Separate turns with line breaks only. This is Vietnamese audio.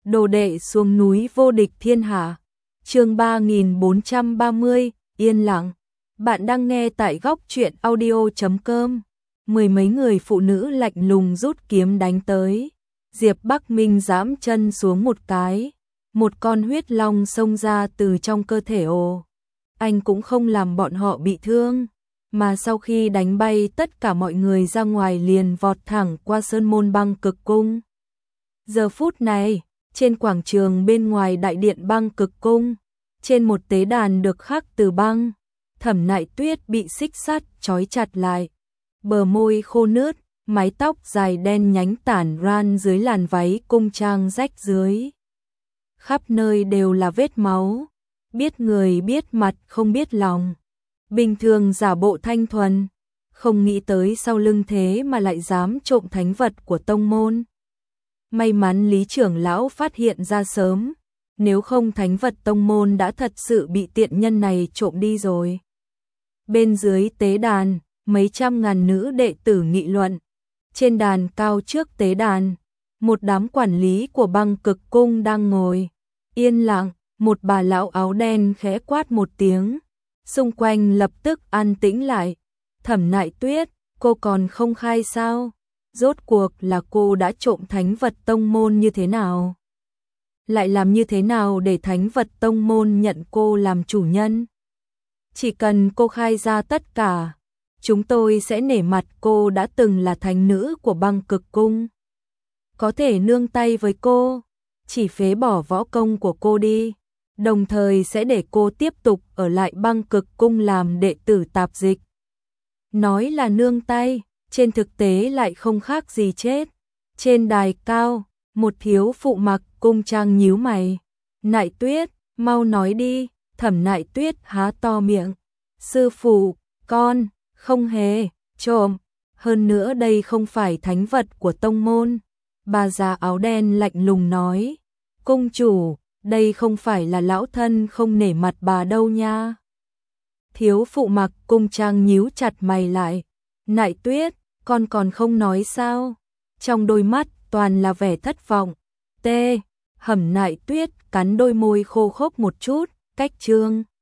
Đồ đệ xuống núi vô địch thiên hạ. Chương 3430, yên lặng. Bạn đang nghe tại góc truyện audio.com. Mười mấy người phụ nữ lạnh lùng rút kiếm đánh tới. Diệp Bắc Minh giẫm chân xuống một cái, một con huyết long xông ra từ trong cơ thể ồ. Anh cũng không làm bọn họ bị thương, mà sau khi đánh bay tất cả mọi người ra ngoài liền vọt thẳng qua sơn môn băng cực cung. Giờ phút này, trên quảng trường bên ngoài đại điện băng cực cung, trên một tế đàn được khắc từ băng, Thẩm Nại Tuyết bị xích sắt trói chặt lại, bờ môi khô nứt, mái tóc dài đen nhánh tản ran dưới làn váy cung trang rách dưới. Khắp nơi đều là vết máu, biết người biết mặt không biết lòng. Bình thường giả bộ thanh thuần, không nghĩ tới sau lưng thế mà lại dám trộm thánh vật của tông môn. May mắn Lý trưởng lão phát hiện ra sớm, nếu không thánh vật tông môn đã thật sự bị tiện nhân này trộm đi rồi. Bên dưới tế đàn, mấy trăm ngàn nữ đệ tử nghị luận. Trên đàn cao trước tế đàn, một đám quản lý của băng cực cung đang ngồi. Yên lặng, một bà lão áo đen khẽ quát một tiếng. Xung quanh lập tức an tĩnh lại. Thẩm Nại Tuyết, cô còn không khai sao? Rốt cuộc là cô đã trộm thánh vật tông môn như thế nào? Lại làm như thế nào để thánh vật tông môn nhận cô làm chủ nhân? Chỉ cần cô khai ra tất cả, chúng tôi sẽ nể mặt cô đã từng là thánh nữ của băng cực cung. Có thể nương tay với cô, chỉ phế bỏ võ công của cô đi, đồng thời sẽ để cô tiếp tục ở lại băng cực cung làm đệ tử tạp dịch. Nói là nương tay, trên thực tế lại không khác gì chết. Trên đài cao, một thiếu phụ mặc cung trang nhíu mày. Nại Tuyết, mau nói đi. Thẩm Nại Tuyết há to miệng. Sư phụ, con, không hề, trộm. Hơn nữa đây không phải thánh vật của tông môn. Bà già áo đen lạnh lùng nói. Cung chủ, đây không phải là lão thân không nể mặt bà đâu nha. Thiếu phụ mặc cung trang nhíu chặt mày lại. Nại Tuyết, con còn không nói sao? Trong đôi mắt toàn là vẻ thất vọng. Thẩm Nại Tuyết cắn đôi môi khô khốc một chút, cách trương.